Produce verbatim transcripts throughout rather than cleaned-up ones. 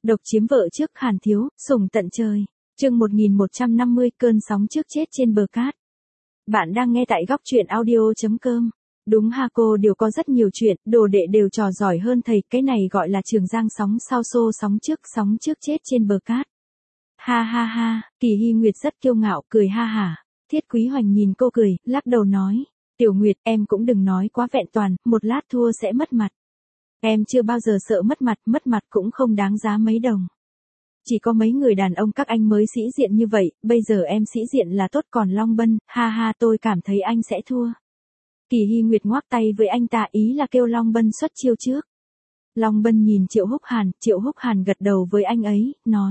Độc chiếm vợ trước Hàn Thiếu, sủng tận trời. Chương một nghìn một trăm năm mươi, cơn sóng trước chết trên bờ cát. Bạn đang nghe tại góc truyện audio chấm com. Đúng ha, cô đều có rất nhiều chuyện, đồ đệ đều trò giỏi hơn thầy, cái này gọi là Trường Giang sóng sau xô sóng trước, sóng trước chết trên bờ cát. Ha ha ha, Kỳ Hy Nguyệt rất kiêu ngạo, cười ha hả. Thiết Quý Hoành nhìn cô cười, lắc đầu nói, Tiểu Nguyệt, em cũng đừng nói quá vẹn toàn, một lát thua sẽ mất mặt. Em chưa bao giờ sợ mất mặt, mất mặt cũng không đáng giá mấy đồng. Chỉ có mấy người đàn ông các anh mới sĩ diện như vậy, bây giờ em sĩ diện là tốt, còn Long Bân, ha ha, tôi cảm thấy anh sẽ thua. Kỳ Hy Nguyệt ngoắc tay với anh ta, ý là kêu Long Bân xuất chiêu trước. Long Bân nhìn Triệu Húc Hàn, Triệu Húc Hàn gật đầu với anh ấy, nói.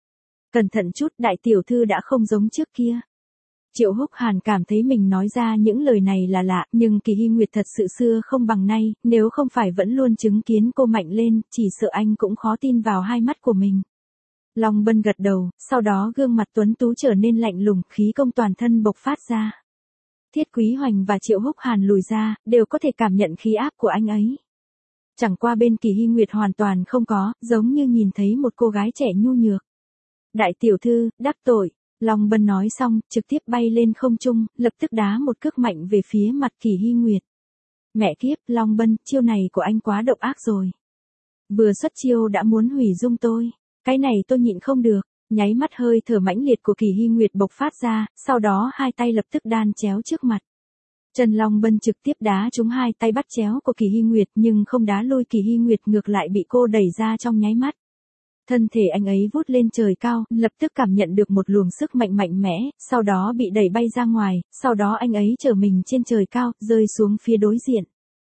Cẩn thận chút, đại tiểu thư đã không giống trước kia. Triệu Húc Hàn cảm thấy mình nói ra những lời này là lạ, nhưng Kỳ Hy Nguyệt thật sự xưa không bằng nay, nếu không phải vẫn luôn chứng kiến cô mạnh lên, chỉ sợ anh cũng khó tin vào hai mắt của mình. Long Bân gật đầu, sau đó gương mặt tuấn tú trở nên lạnh lùng, khí công toàn thân bộc phát ra. Thiết Quý Hoành và Triệu Húc Hàn lùi ra, đều có thể cảm nhận khí áp của anh ấy. Chẳng qua bên Kỳ Hy Nguyệt hoàn toàn không có, giống như nhìn thấy một cô gái trẻ nhu nhược. Đại tiểu thư, đắc tội. Long Bân nói xong, trực tiếp bay lên không trung, lập tức đá một cước mạnh về phía mặt Kỳ Hy Nguyệt. Mẹ kiếp, Long Bân, chiêu này của anh quá độc ác rồi. Vừa xuất chiêu đã muốn hủy dung tôi. Cái này tôi nhịn không được. Nháy mắt hơi thở mãnh liệt của Kỳ Hy Nguyệt bộc phát ra, sau đó hai tay lập tức đan chéo trước mặt. Trần Long Bân trực tiếp đá trúng hai tay bắt chéo của Kỳ Hy Nguyệt, nhưng không đá lui Kỳ Hy Nguyệt, ngược lại bị cô đẩy ra trong nháy mắt. Thân thể anh ấy vút lên trời cao, lập tức cảm nhận được một luồng sức mạnh mạnh mẽ, sau đó bị đẩy bay ra ngoài, sau đó anh ấy trở mình trên trời cao, rơi xuống phía đối diện.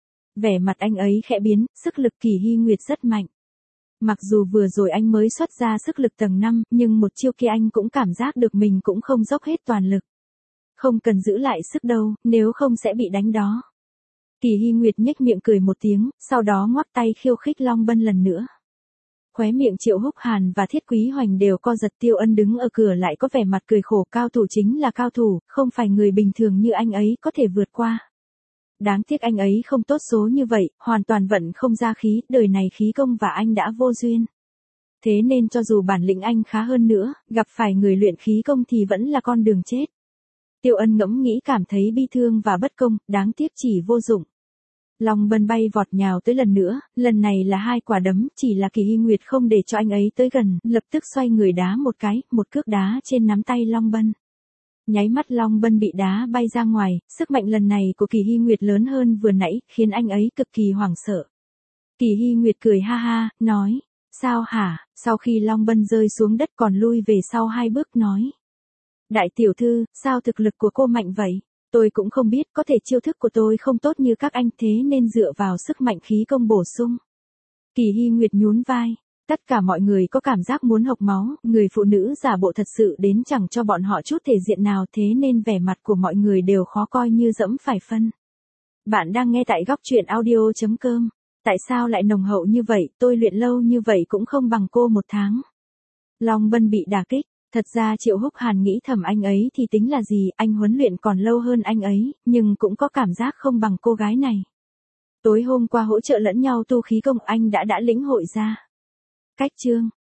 Vẻ mặt anh ấy khẽ biến, sức lực Kỳ Hy Nguyệt rất mạnh. Mặc dù vừa rồi anh mới xuất ra sức lực tầng năm, nhưng một chiêu kia anh cũng cảm giác được mình cũng không dốc hết toàn lực. Không cần giữ lại sức đâu, nếu không sẽ bị đánh đó. Kỳ Hy Nguyệt nhếch miệng cười một tiếng, sau đó ngoắc tay khiêu khích Long Bân lần nữa. Khóe miệng Triệu Húc Hàn và Thiết Quý Hoành đều co giật, Tiêu Ân đứng ở cửa lại có vẻ mặt cười khổ, cao thủ chính là cao thủ, không phải người bình thường như anh ấy có thể vượt qua. Đáng tiếc anh ấy không tốt số như vậy, hoàn toàn vận không ra khí, đời này khí công và anh đã vô duyên. Thế nên cho dù bản lĩnh anh khá hơn nữa, gặp phải người luyện khí công thì vẫn là con đường chết. Tiêu Ân ngẫm nghĩ cảm thấy bi thương và bất công, đáng tiếc chỉ vô dụng. Long Bân bay vọt nhào tới lần nữa, lần này là hai quả đấm, chỉ là Kỳ Hy Nguyệt không để cho anh ấy tới gần, lập tức xoay người đá một cái, một cước đá trên nắm tay Long Bân. Nháy mắt Long Bân bị đá bay ra ngoài, sức mạnh lần này của Kỳ Hy Nguyệt lớn hơn vừa nãy, khiến anh ấy cực kỳ hoảng sợ. Kỳ Hy Nguyệt cười ha ha, nói, sao hả, sau khi Long Bân rơi xuống đất còn lui về sau hai bước nói. Đại tiểu thư, sao thực lực của cô mạnh vậy? Tôi cũng không biết, có thể chiêu thức của tôi không tốt như các anh, thế nên dựa vào sức mạnh khí công bổ sung. Kỳ Hy Nguyệt nhún vai. Tất cả mọi người có cảm giác muốn hộc máu, người phụ nữ giả bộ thật sự đến chẳng cho bọn họ chút thể diện nào, thế nên vẻ mặt của mọi người đều khó coi như dẫm phải phân. Bạn đang nghe tại góc truyện audio chấm com. Tại sao lại nồng hậu như vậy, tôi luyện lâu như vậy cũng không bằng cô một tháng. Long Bân bị đả kích. Thật ra Triệu Húc Hàn nghĩ thầm anh ấy thì tính là gì, anh huấn luyện còn lâu hơn anh ấy, nhưng cũng có cảm giác không bằng cô gái này. Tối hôm qua hỗ trợ lẫn nhau tu khí công, anh đã đã lĩnh hội ra. Cách chương